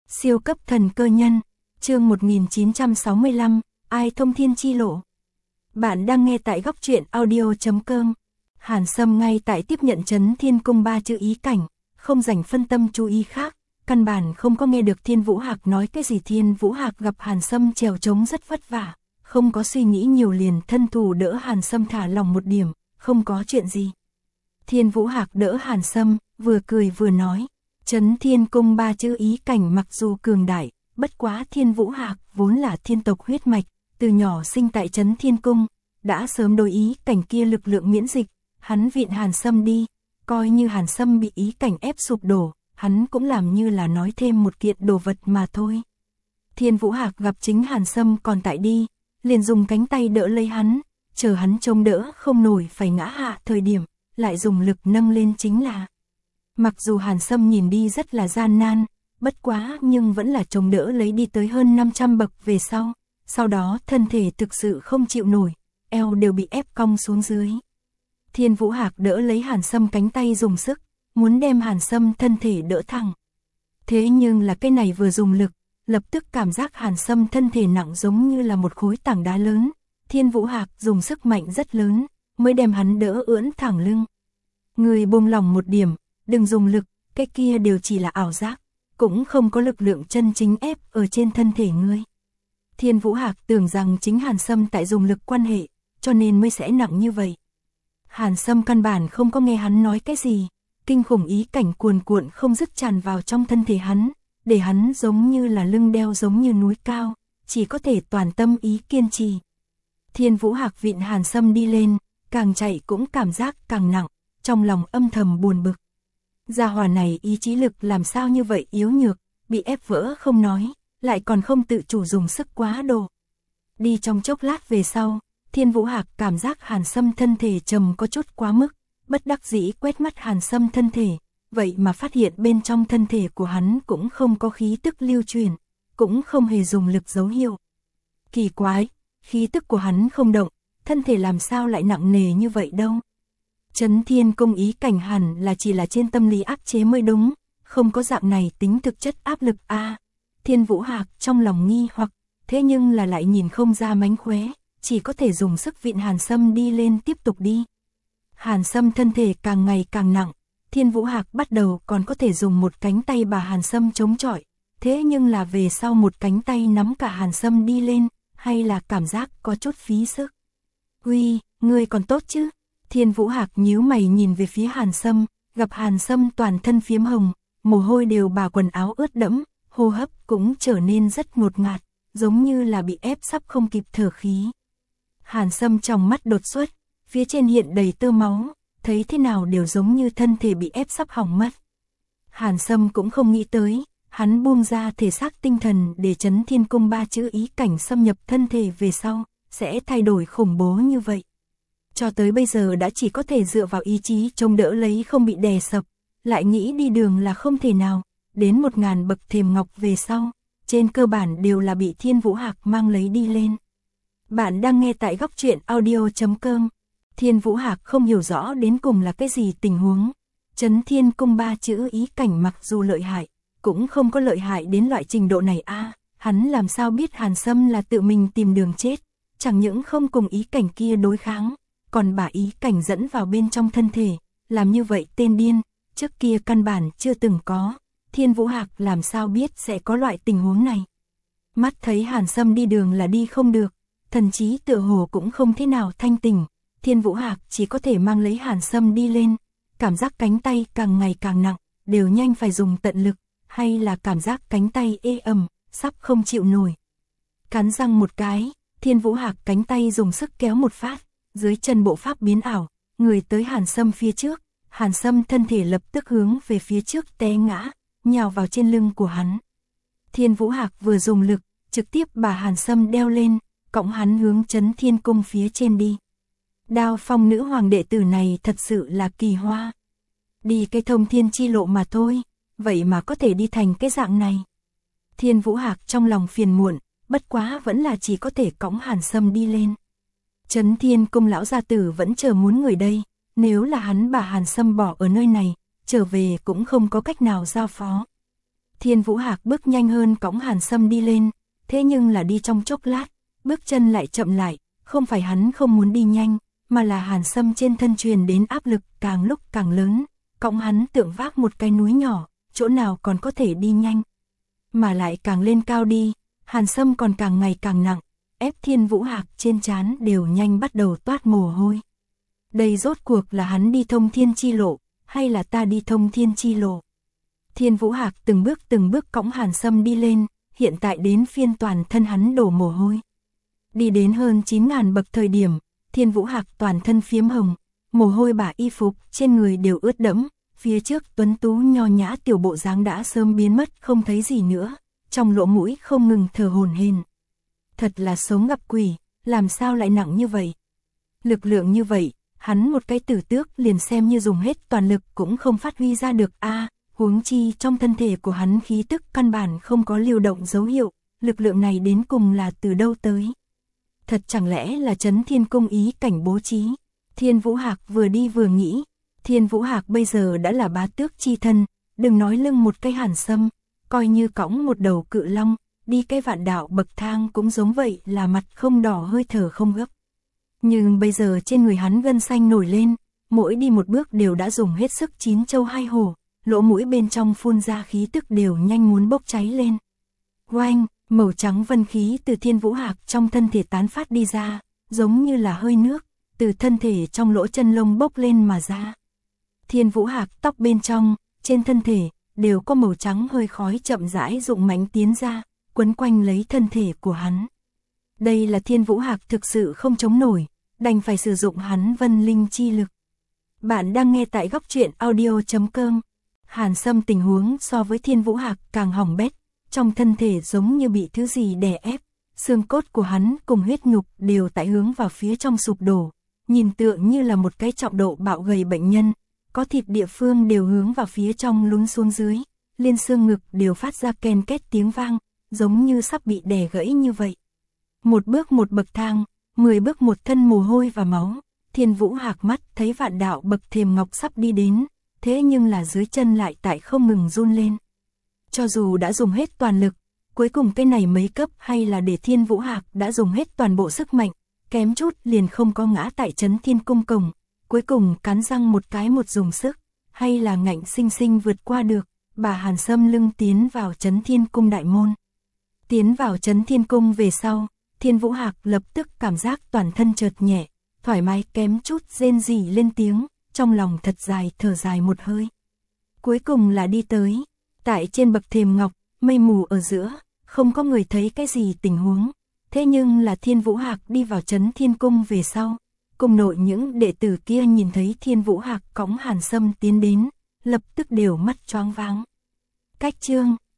Siêu cấp thần cơ nhân, chương 1965, ai thông thiên chi lộ. Bạn đang nghe tại góc truyện audio.com. Hàn Sâm ngay tại tiếp nhận Chấn Thiên Cung 3 chữ ý cảnh, không dành phân tâm chú ý khác, căn bản không có nghe được Thiên Vũ Hạc nói cái gì. Thiên Vũ Hạc gặp Hàn Sâm trèo trống rất vất vả, không có suy nghĩ nhiều liền thân thủ đỡ Hàn Sâm thả lòng một điểm, không có chuyện gì. Thiên Vũ Hạc đỡ Hàn Sâm, vừa cười vừa nói, Chấn Thiên Cung 3 chữ ý cảnh mặc dù cường đại, bất quá Thiên Vũ Hạc vốn là thiên tộc huyết mạch, từ nhỏ sinh tại Chấn Thiên Cung, đã sớm đối ý cảnh kia lực lượng miễn dịch, hắn vịn Hàn Sâm đi, coi như Hàn Sâm bị ý cảnh ép sụp đổ, hắn cũng làm như là nói thêm một kiện đồ vật mà thôi. Thiên Vũ Hạc gặp chính Hàn Sâm còn tại đi, liền dùng cánh tay đỡ lấy hắn, chờ hắn chống đỡ không nổi phải ngã hạ thời điểm, lại dùng lực nâng lên chính là. Mặc dù Hàn Sâm nhìn đi rất là gian nan, bất quá nhưng vẫn là chống đỡ lấy đi tới hơn 500 bậc về sau đó thân thể thực sự không chịu nổi, eo đều bị ép cong xuống dưới. Thiên Vũ Hạc đỡ lấy Hàn Sâm cánh tay dùng sức, muốn đem Hàn Sâm thân thể đỡ thẳng. Thế nhưng là cái này vừa dùng lực, lập tức cảm giác Hàn Sâm thân thể nặng giống như là một khối tảng đá lớn. Thiên Vũ Hạc dùng sức mạnh rất lớn, mới đem hắn đỡ ưỡn thẳng lưng. Người buông lòng một điểm, đừng dùng lực, cái kia đều chỉ là ảo giác, cũng không có lực lượng chân chính ép ở trên thân thể ngươi. Thiên Vũ Hạc tưởng rằng chính Hàn Sâm tại dùng lực quan hệ, cho nên mới sẽ nặng như vậy. Hàn Sâm căn bản không có nghe hắn nói cái gì, kinh khủng ý cảnh cuồn cuộn không dứt tràn vào trong thân thể hắn, để hắn giống như là lưng đeo giống như núi cao, chỉ có thể toàn tâm ý kiên trì. Thiên Vũ Hạc vịn Hàn Sâm đi lên, càng chạy cũng cảm giác càng nặng, trong lòng âm thầm buồn bực. Gia hỏa này ý chí lực làm sao như vậy yếu nhược, bị ép vỡ không nói, lại còn không tự chủ dùng sức quá độ. Đi trong chốc lát về sau, Thiên Vũ Hạc cảm giác Hàn Sâm thân thể trầm có chút quá mức, bất đắc dĩ quét mắt Hàn Sâm thân thể, vậy mà phát hiện bên trong thân thể của hắn cũng không có khí tức lưu truyền, cũng không hề dùng lực dấu hiệu. Kỳ quái, khí tức của hắn không động, thân thể làm sao lại nặng nề như vậy đâu. Chấn Thiên Cung ý cảnh hẳn là chỉ là trên tâm lý áp chế mới đúng, không có dạng này tính thực chất áp lực a. Thiên Vũ Hạc trong lòng nghi hoặc, thế nhưng là lại nhìn không ra mánh khóe, chỉ có thể dùng sức vịn Hàn Sâm đi lên tiếp tục đi. Hàn Sâm thân thể càng ngày càng nặng, Thiên Vũ Hạc bắt đầu còn có thể dùng một cánh tay bà Hàn Sâm chống chọi, thế nhưng là về sau một cánh tay nắm cả Hàn Sâm đi lên, hay là cảm giác có chút phí sức. Uy, ngươi còn tốt chứ? Thiên Vũ Hạc nhíu mày nhìn về phía Hàn Sâm, gặp Hàn Sâm toàn thân phiếm hồng, mồ hôi đều bà quần áo ướt đẫm, hô hấp cũng trở nên rất ngột ngạt, giống như là bị ép sắp không kịp thở khí. Hàn Sâm trong mắt đột xuất, phía trên hiện đầy tơ máu, thấy thế nào đều giống như thân thể bị ép sắp hỏng mất. Hàn Sâm cũng không nghĩ tới, hắn buông ra thể xác tinh thần để Chấn Thiên Cung 3 chữ ý cảnh xâm nhập thân thể về sau, sẽ thay đổi khủng bố như vậy. Cho tới bây giờ đã chỉ có thể dựa vào ý chí chống đỡ lấy không bị đè sập, lại nghĩ đi đường là không thể nào, đến 1000 bậc thềm ngọc về sau, trên cơ bản đều là bị Thiên Vũ Hạc mang lấy đi lên. Bạn đang nghe tại góc truyện audio.com. Thiên Vũ Hạc không hiểu rõ đến cùng là cái gì tình huống. Chấn Thiên Cung 3 chữ ý cảnh mặc dù lợi hại, cũng không có lợi hại đến loại trình độ này a. Hắn làm sao biết Hàn Sâm là tự mình tìm đường chết, chẳng những không cùng ý cảnh kia đối kháng, còn把ý cảnh dẫn vào bên trong thân thể, làm như vậy tên điên, trước kia căn bản chưa từng có. Thiên Vũ Hạc làm sao biết sẽ có loại tình huống này. Mắt thấy Hàn Sâm đi đường là đi không được, thần trí tựa hồ cũng không thế nào thanh tỉnh, Thiên Vũ Hạc chỉ có thể mang lấy Hàn Sâm đi lên, cảm giác cánh tay càng ngày càng nặng, đều nhanh phải dùng tận lực, hay là cảm giác cánh tay ê ẩm, sắp không chịu nổi. Cắn răng một cái, Thiên Vũ Hạc cánh tay dùng sức kéo một phát, dưới chân bộ pháp biến ảo, người tới Hàn Sâm phía trước, Hàn Sâm thân thể lập tức hướng về phía trước té ngã, nhào vào trên lưng của hắn. Thiên Vũ Hạc vừa dùng lực, trực tiếp bà Hàn Sâm đeo lên, cõng hắn hướng Chấn Thiên Cung phía trên đi. Đao Phong nữ hoàng đệ tử này thật sự là kỳ hoa. Đi cái thông thiên chi lộ mà thôi, vậy mà có thể đi thành cái dạng này. Thiên Vũ Hạc trong lòng phiền muộn, bất quá vẫn là chỉ có thể cõng Hàn Sâm đi lên. Chấn Thiên Cung lão gia tử vẫn chờ muốn người đây, nếu là hắn bà Hàn Sâm bỏ ở nơi này, trở về cũng không có cách nào giao phó. Thiên Vũ Hạc bước nhanh hơn cõng Hàn Sâm đi lên, thế nhưng là đi trong chốc lát, bước chân lại chậm lại, không phải hắn không muốn đi nhanh, mà là Hàn Sâm trên thân truyền đến áp lực càng lúc càng lớn, cõng hắn tượng vác một cái núi nhỏ, chỗ nào còn có thể đi nhanh. Mà lại càng lên cao đi, Hàn Sâm còn càng ngày càng nặng, ép Thiên Vũ Hạc trên trán đều nhanh bắt đầu toát mồ hôi. Đây rốt cuộc là hắn đi thông thiên chi lộ, hay là ta đi thông thiên chi lộ? Thiên Vũ Hạc từng bước cõng Hàn Sâm đi lên, hiện tại đến phiên toàn thân hắn đổ mồ hôi. Đi đến hơn 9.000 bậc thời điểm, Thiên Vũ Hạc toàn thân phiếm hồng, mồ hôi bả y phục trên người đều ướt đẫm, phía trước tuấn tú nho nhã tiểu bộ dáng đã sớm biến mất không thấy gì nữa, trong lỗ mũi không ngừng thở hổn hển. Thật là sống gặp quỷ, làm sao lại nặng như vậy? Lực lượng như vậy, hắn một cái tử tước liền xem như dùng hết toàn lực cũng không phát huy ra được a, huống chi trong thân thể của hắn khí tức căn bản không có lưu động dấu hiệu, lực lượng này đến cùng là từ đâu tới? Thật chẳng lẽ là Chấn Thiên Cung ý cảnh bố trí? Thiên Vũ Hạc vừa đi vừa nghĩ, Thiên Vũ Hạc bây giờ đã là bá tước chi thân, đừng nói lưng một cái Hàn Sâm, coi như cõng một đầu cự long, đi cái vạn đạo bậc thang cũng giống vậy là mặt không đỏ hơi thở không gấp. Nhưng bây giờ trên người hắn gân xanh nổi lên, mỗi đi một bước đều đã dùng hết sức chín châu hai hổ, lỗ mũi bên trong phun ra khí tức đều nhanh muốn bốc cháy lên. Oanh, màu trắng vân khí từ Thiên Vũ Hạc trong thân thể tán phát đi ra, giống như là hơi nước, từ thân thể trong lỗ chân lông bốc lên mà ra. Thiên Vũ Hạc tóc bên trong, trên thân thể, đều có màu trắng hơi khói chậm rãi rụng mãnh tiến ra, quấn quanh lấy thân thể của hắn. Đây là Thiên Vũ Hạc thực sự không chống nổi, đành phải sử dụng hắn vân linh chi lực. Bạn đang nghe tại góc truyện audio.com. Hàn Sâm tình huống so với Thiên Vũ Hạc càng hỏng bét, trong thân thể giống như bị thứ gì đè ép, xương cốt của hắn cùng huyết nhục đều tại hướng vào phía trong sụp đổ, nhìn tựa như là một cái trọng độ bạo gầy bệnh nhân, có thịt địa phương đều hướng vào phía trong lún xuống dưới, liên xương ngực đều phát ra ken két tiếng vang, giống như sắp bị đè gãy như vậy. Một bước một bậc thang, 10 bước một thân mồ hôi và máu, Thiên Vũ Hạc mắt thấy vạn đạo bậc thềm ngọc sắp đi đến, thế nhưng là dưới chân lại tại không ngừng run lên. Cho dù đã dùng hết toàn lực, cuối cùng cái này mấy cấp hay là để Thiên Vũ Hạc đã dùng hết toàn bộ sức mạnh, kém chút liền không có ngã tại Chấn Thiên Cung cổng, cuối cùng cắn răng một cái một dùng sức, hay là ngạnh sinh sinh vượt qua được, bà Hàn Sâm lưng tiến vào Chấn Thiên Cung đại môn. Tiến vào Chấn Thiên Cung về sau, Thiên Vũ Hạc lập tức cảm giác toàn thân chợt nhẹ, thoải mái kém chút rên rỉ lên tiếng, trong lòng thật dài thở dài một hơi. Cuối cùng là đi tới, tại trên bậc thềm ngọc, mây mù ở giữa, không có người thấy cái gì tình huống, thế nhưng là Thiên Vũ Hạc đi vào Chấn Thiên Cung về sau, cùng nội những đệ tử kia nhìn thấy Thiên Vũ Hạc cõng Hàn Sâm tiến đến, lập tức đều mắt choáng váng. Cách chương